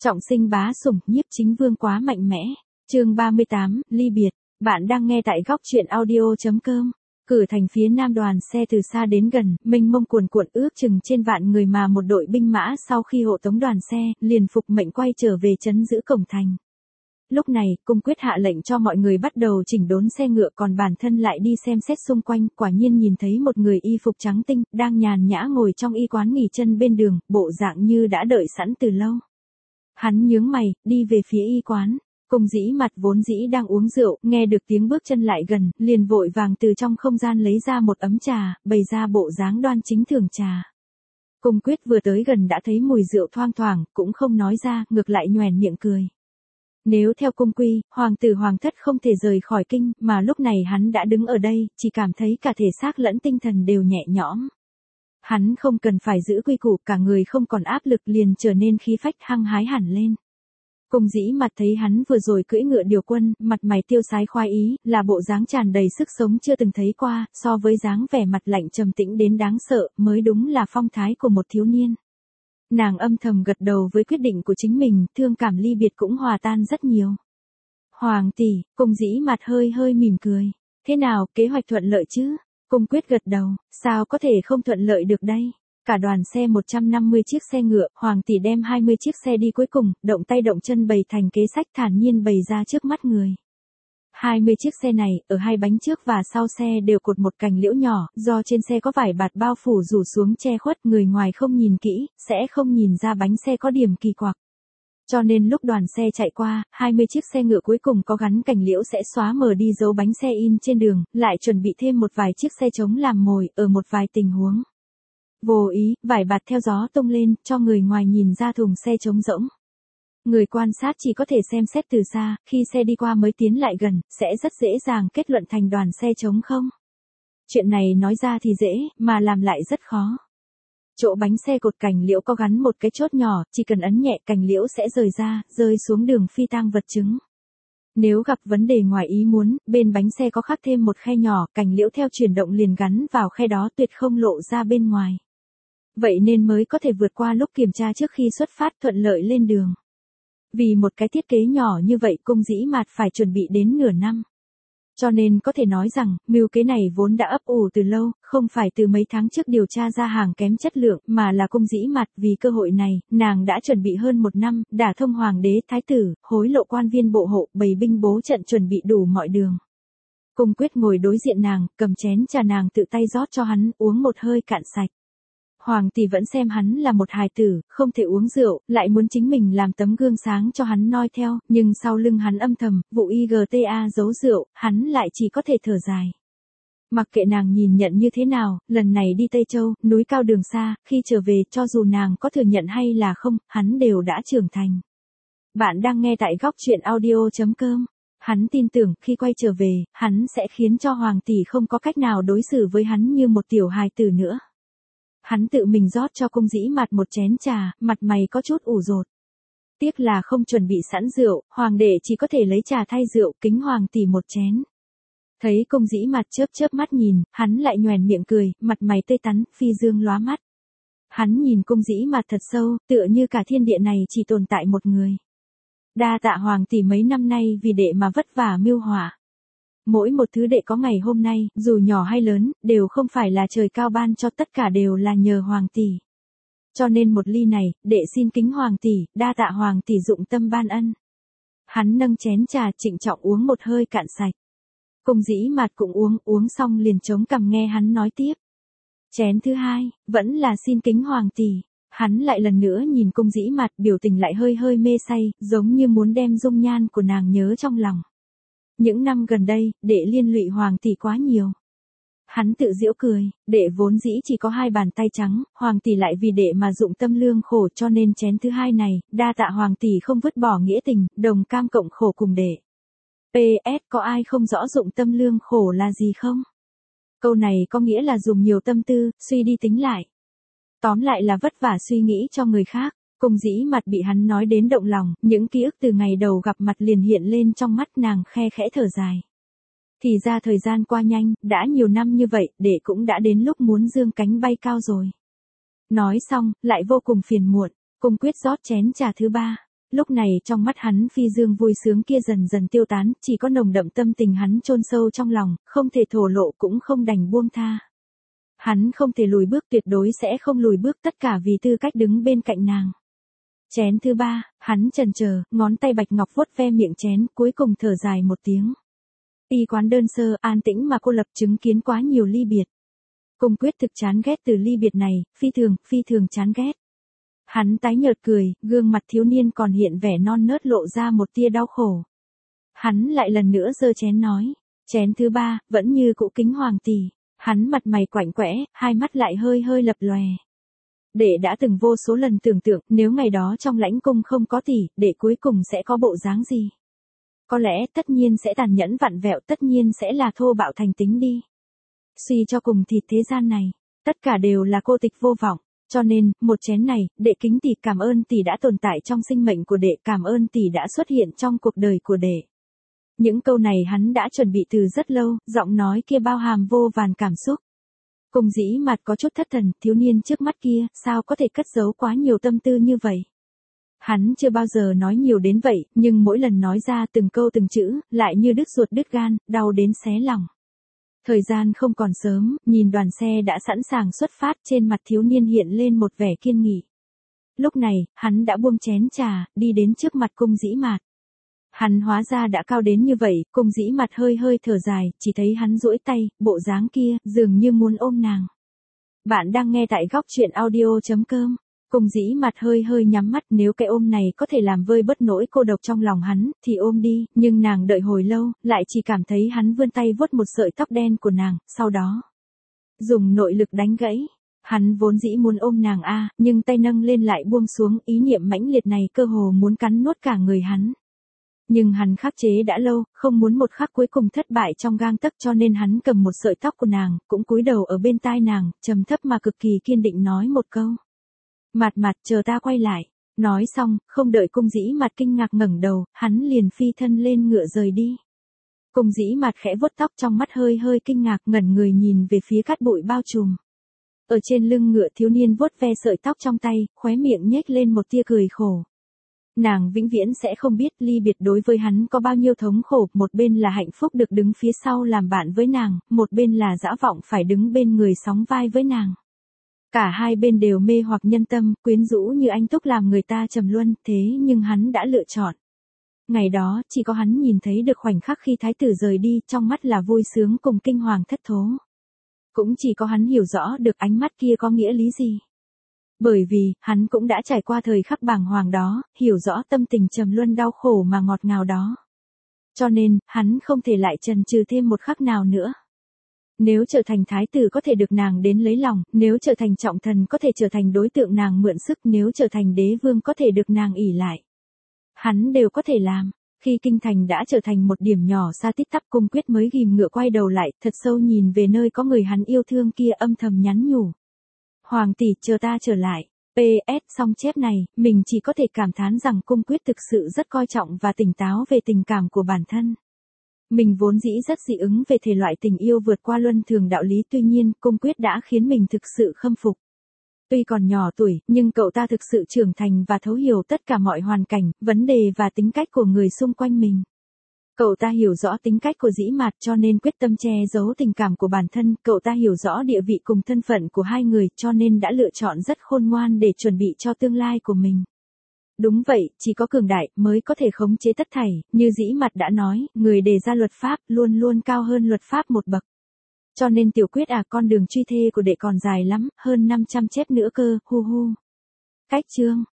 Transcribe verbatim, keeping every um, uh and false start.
Trọng sinh bá sủng, nhiếp chính vương quá mạnh mẽ. Chương ba mươi tám, ly biệt. Bạn đang nghe tại góc truyện audio chấm com. Cử thành phía nam đoàn xe từ xa đến gần, mênh mông cuồn cuộn ước chừng trên vạn người mà một đội binh mã sau khi hộ tống đoàn xe, liền phục mệnh quay trở về trấn giữ cổng thành. Lúc này, cung quyết hạ lệnh cho mọi người bắt đầu chỉnh đốn xe ngựa, còn bản thân lại đi xem xét xung quanh, quả nhiên nhìn thấy một người y phục trắng tinh, đang nhàn nhã ngồi trong y quán nghỉ chân bên đường, bộ dạng như đã đợi sẵn từ lâu. Hắn nhướng mày, đi về phía y quán. Cung Dĩ Mặt vốn dĩ đang uống rượu, nghe được tiếng bước chân lại gần, liền vội vàng từ trong không gian lấy ra một ấm trà, bày ra bộ dáng đoan chính thưởng trà. Cung Quyết vừa tới gần đã thấy mùi rượu thoang thoảng, cũng không nói ra, ngược lại nhoẻn miệng cười. Nếu theo cung quy, hoàng tử hoàng thất không thể rời khỏi kinh, mà lúc này hắn đã đứng ở đây, chỉ cảm thấy cả thể xác lẫn tinh thần đều nhẹ nhõm. Hắn không cần phải giữ quy củ, cả người không còn áp lực, liền trở nên khí phách hăng hái hẳn lên. Cung Dĩ Mặt thấy hắn vừa rồi cưỡi ngựa điều quân, mặt mày tiêu sái khoái ý, là bộ dáng tràn đầy sức sống chưa từng thấy qua, so với dáng vẻ mặt lạnh trầm tĩnh đến đáng sợ, mới đúng là phong thái của một thiếu niên. Nàng âm thầm gật đầu với quyết định của chính mình, thương cảm ly biệt cũng hòa tan rất nhiều. Hoàng tỷ, Cung Dĩ Mặt hơi hơi mỉm cười. Thế nào, kế hoạch thuận lợi chứ? Cung Quyết gật đầu, sao có thể không thuận lợi được đây? Cả đoàn xe một trăm năm mươi chiếc xe ngựa, Hoàng tỷ đem hai mươi chiếc xe đi cuối cùng, động tay động chân bày thành kế sách thản nhiên bày ra trước mắt người. hai mươi chiếc xe này, ở hai bánh trước và sau xe đều cột một cành liễu nhỏ, do trên xe có vải bạt bao phủ rủ xuống che khuất, người ngoài không nhìn kỹ, sẽ không nhìn ra bánh xe có điểm kỳ quặc. Cho nên lúc đoàn xe chạy qua, hai mươi chiếc xe ngựa cuối cùng có gắn cành liễu sẽ xóa mờ đi dấu bánh xe in trên đường, lại chuẩn bị thêm một vài chiếc xe trống làm mồi, ở một vài tình huống. Vô ý, vải bạt theo gió tung lên, cho người ngoài nhìn ra thùng xe trống rỗng. Người quan sát chỉ có thể xem xét từ xa, khi xe đi qua mới tiến lại gần, sẽ rất dễ dàng kết luận thành đoàn xe trống không. Chuyện này nói ra thì dễ, mà làm lại rất khó. Chỗ bánh xe cột cành liễu có gắn một cái chốt nhỏ, chỉ cần ấn nhẹ cành liễu sẽ rời ra, rơi xuống đường phi tang vật chứng. Nếu gặp vấn đề ngoài ý muốn, bên bánh xe có khắc thêm một khe nhỏ, cành liễu theo chuyển động liền gắn vào khe đó tuyệt không lộ ra bên ngoài. Vậy nên mới có thể vượt qua lúc kiểm tra trước khi xuất phát thuận lợi lên đường. Vì một cái thiết kế nhỏ như vậy Cung Dĩ Mặt phải chuẩn bị đến nửa năm. Cho nên có thể nói rằng, mưu kế này vốn đã ấp ủ từ lâu, không phải từ mấy tháng trước điều tra ra hàng kém chất lượng, mà là Cung Dĩ Mặt vì cơ hội này, nàng đã chuẩn bị hơn một năm, đả thông hoàng đế, thái tử, hối lộ quan viên bộ hộ, bày binh bố trận chuẩn bị đủ mọi đường. Cung Quyết ngồi đối diện nàng, cầm chén trà nàng tự tay rót cho hắn, uống một hơi cạn sạch. Hoàng tỷ vẫn xem hắn là một hài tử, không thể uống rượu, lại muốn chính mình làm tấm gương sáng cho hắn noi theo, nhưng sau lưng hắn âm thầm, vụ i giê tê a giấu rượu, hắn lại chỉ có thể thở dài. Mặc kệ nàng nhìn nhận như thế nào, lần này đi Tây Châu, núi cao đường xa, khi trở về, cho dù nàng có thừa nhận hay là không, hắn đều đã trưởng thành. Bạn đang nghe tại góc truyện audio chấm com. Hắn tin tưởng, khi quay trở về, hắn sẽ khiến cho Hoàng tỷ không có cách nào đối xử với hắn như một tiểu hài tử nữa. Hắn tự mình rót cho Cung Dĩ Mặt một chén trà, mặt mày có chút ủ rột. Tiếc là không chuẩn bị sẵn rượu, hoàng đệ chỉ có thể lấy trà thay rượu, kính hoàng tỷ một chén. Thấy Cung Dĩ Mặt chớp chớp mắt nhìn, hắn lại nhoẻn miệng cười, mặt mày tươi tắn, phi dương lóa mắt. Hắn nhìn Cung Dĩ Mặt thật sâu, tựa như cả thiên địa này chỉ tồn tại một người. Đa tạ hoàng tỷ mấy năm nay vì đệ mà vất vả mưu họa. Mỗi một thứ đệ có ngày hôm nay, dù nhỏ hay lớn, đều không phải là trời cao ban cho, tất cả đều là nhờ hoàng tỷ. Cho nên một ly này, đệ xin kính hoàng tỷ, đa tạ hoàng tỷ dụng tâm ban ân. Hắn nâng chén trà trịnh trọng uống một hơi cạn sạch. Cung Dĩ Mặt cũng uống, uống xong liền chống cằm nghe hắn nói tiếp. Chén thứ hai, vẫn là xin kính hoàng tỷ. Hắn lại lần nữa nhìn Cung Dĩ Mặt, biểu tình lại hơi hơi mê say, giống như muốn đem dung nhan của nàng nhớ trong lòng. Những năm gần đây, đệ liên lụy hoàng tỷ quá nhiều. Hắn tự giễu cười, đệ vốn dĩ chỉ có hai bàn tay trắng, hoàng tỷ lại vì đệ mà dụng tâm lương khổ, cho nên chén thứ hai này, đa tạ hoàng tỷ không vứt bỏ nghĩa tình, đồng cam cộng khổ cùng đệ. pê ét có ai không rõ dụng tâm lương khổ là gì không? Câu này có nghĩa là dùng nhiều tâm tư, suy đi tính lại. Tóm lại là vất vả suy nghĩ cho người khác. Cung Dĩ Mặt bị hắn nói đến động lòng, những ký ức từ ngày đầu gặp mặt liền hiện lên trong mắt nàng, khe khẽ thở dài. Thì ra thời gian qua nhanh, đã nhiều năm như vậy, đệ cũng đã đến lúc muốn dương cánh bay cao rồi. Nói xong, lại vô cùng phiền muộn, Cung Quyết rót chén trà thứ ba. Lúc này trong mắt hắn phi dương vui sướng kia dần dần tiêu tán, chỉ có nồng đậm tâm tình hắn chôn sâu trong lòng, không thể thổ lộ cũng không đành buông tha. Hắn không thể lùi bước, tuyệt đối sẽ không lùi bước, tất cả vì tư cách đứng bên cạnh nàng. Chén thứ ba, hắn chần chờ, ngón tay bạch ngọc vuốt ve miệng chén, cuối cùng thở dài một tiếng. Y quán đơn sơ, an tĩnh mà cô lập chứng kiến quá nhiều ly biệt. Cung Quyết thực chán ghét từ ly biệt này, phi thường, phi thường chán ghét. Hắn tái nhợt cười, gương mặt thiếu niên còn hiện vẻ non nớt lộ ra một tia đau khổ. Hắn lại lần nữa giơ chén nói, chén thứ ba, vẫn như cũ Kính Hoàng tỷ. Hắn mặt mày quạnh quẽ, hai mắt lại hơi hơi lập lòe. Đệ đã từng vô số lần tưởng tượng, nếu ngày đó trong lãnh cung không có tỷ, đệ cuối cùng sẽ có bộ dáng gì? Có lẽ tất nhiên sẽ tàn nhẫn vặn vẹo, tất nhiên sẽ là thô bạo thành tính đi. Suy cho cùng thì thế gian này, tất cả đều là cô tịch vô vọng. Cho nên, một chén này, đệ kính tỷ, cảm ơn tỷ đã tồn tại trong sinh mệnh của đệ, cảm ơn tỷ đã xuất hiện trong cuộc đời của đệ. Những câu này hắn đã chuẩn bị từ rất lâu, giọng nói kia bao hàm vô vàn cảm xúc. Cung Dĩ Mạt có chút thất thần, thiếu niên trước mắt kia, sao có thể cất giấu quá nhiều tâm tư như vậy? Hắn chưa bao giờ nói nhiều đến vậy, nhưng mỗi lần nói ra từng câu từng chữ, lại như đứt ruột đứt gan, đau đến xé lòng. Thời gian không còn sớm, nhìn đoàn xe đã sẵn sàng xuất phát, trên mặt thiếu niên hiện lên một vẻ kiên nghị. Lúc này, hắn đã buông chén trà, đi đến trước mặt Cung Dĩ Mạt. Hắn hóa ra đã cao đến như vậy, Cung Dĩ Mạt hơi hơi thở dài, chỉ thấy hắn duỗi tay, bộ dáng kia, dường như muốn ôm nàng. Bạn đang nghe tại góc truyện audio chấm com. Cung Dĩ Mạt hơi hơi nhắm mắt, nếu cái ôm này có thể làm vơi bớt nỗi cô độc trong lòng hắn, thì ôm đi, nhưng nàng đợi hồi lâu, lại chỉ cảm thấy hắn vươn tay vuốt một sợi tóc đen của nàng, sau đó dùng nội lực đánh gãy. Hắn vốn dĩ muốn ôm nàng a, nhưng tay nâng lên lại buông xuống, ý niệm mãnh liệt này cơ hồ muốn cắn nuốt cả người hắn. Nhưng hắn khắc chế đã lâu, không muốn một khắc cuối cùng thất bại trong gang tấc, cho nên hắn cầm một sợi tóc của nàng, cũng cúi đầu ở bên tai nàng, trầm thấp mà cực kỳ kiên định nói một câu. Mạt Mạt, chờ ta quay lại. Nói xong, không đợi Cung Dĩ Mạt kinh ngạc ngẩng đầu, hắn liền phi thân lên ngựa rời đi. Cung Dĩ Mạt khẽ vuốt tóc, trong mắt hơi hơi kinh ngạc, ngẩn người nhìn về phía cát bụi bao trùm. Ở trên lưng ngựa, thiếu niên vuốt ve sợi tóc trong tay, khóe miệng nhếch lên một tia cười khổ. Nàng vĩnh viễn sẽ không biết ly biệt đối với hắn có bao nhiêu thống khổ, một bên là hạnh phúc được đứng phía sau làm bạn với nàng, một bên là dã vọng phải đứng bên người sóng vai với nàng. Cả hai bên đều mê hoặc nhân tâm, quyến rũ như anh túc làm người ta trầm luân, thế nhưng hắn đã lựa chọn. Ngày đó, chỉ có hắn nhìn thấy được khoảnh khắc khi thái tử rời đi, trong mắt là vui sướng cùng kinh hoàng thất thố. Cũng chỉ có hắn hiểu rõ được ánh mắt kia có nghĩa lý gì. Bởi vì, hắn cũng đã trải qua thời khắc bàng hoàng đó, hiểu rõ tâm tình trầm luân đau khổ mà ngọt ngào đó. Cho nên, hắn không thể lại chần chừ thêm một khắc nào nữa. Nếu trở thành thái tử có thể được nàng đến lấy lòng, nếu trở thành trọng thần có thể trở thành đối tượng nàng mượn sức, nếu trở thành đế vương có thể được nàng ỷ lại. Hắn đều có thể làm. Khi kinh thành đã trở thành một điểm nhỏ xa tít tắp, Cung Quyết mới ghim ngựa quay đầu lại, thật sâu nhìn về nơi có người hắn yêu thương kia, âm thầm nhắn nhủ. Hoàng tỷ, chờ ta trở lại. pê ét Xong chép này, mình chỉ có thể cảm thán rằng Cung Quyết thực sự rất coi trọng và tỉnh táo về tình cảm của bản thân. Mình vốn dĩ rất dị ứng về thể loại tình yêu vượt qua luân thường đạo lý, tuy nhiên, Cung Quyết đã khiến mình thực sự khâm phục. Tuy còn nhỏ tuổi, nhưng cậu ta thực sự trưởng thành và thấu hiểu tất cả mọi hoàn cảnh, vấn đề và tính cách của người xung quanh mình. Cậu ta hiểu rõ tính cách của Dĩ Mạt cho nên quyết tâm che giấu tình cảm của bản thân, cậu ta hiểu rõ địa vị cùng thân phận của hai người cho nên đã lựa chọn rất khôn ngoan để chuẩn bị cho tương lai của mình. Đúng vậy, chỉ có cường đại mới có thể khống chế tất thảy, như Dĩ Mạt đã nói, người đề ra luật pháp luôn luôn cao hơn luật pháp một bậc. Cho nên Tiểu Quyết à, con đường truy thê của đệ còn dài lắm, hơn năm trăm chép nữa cơ, hu hu. Cách chương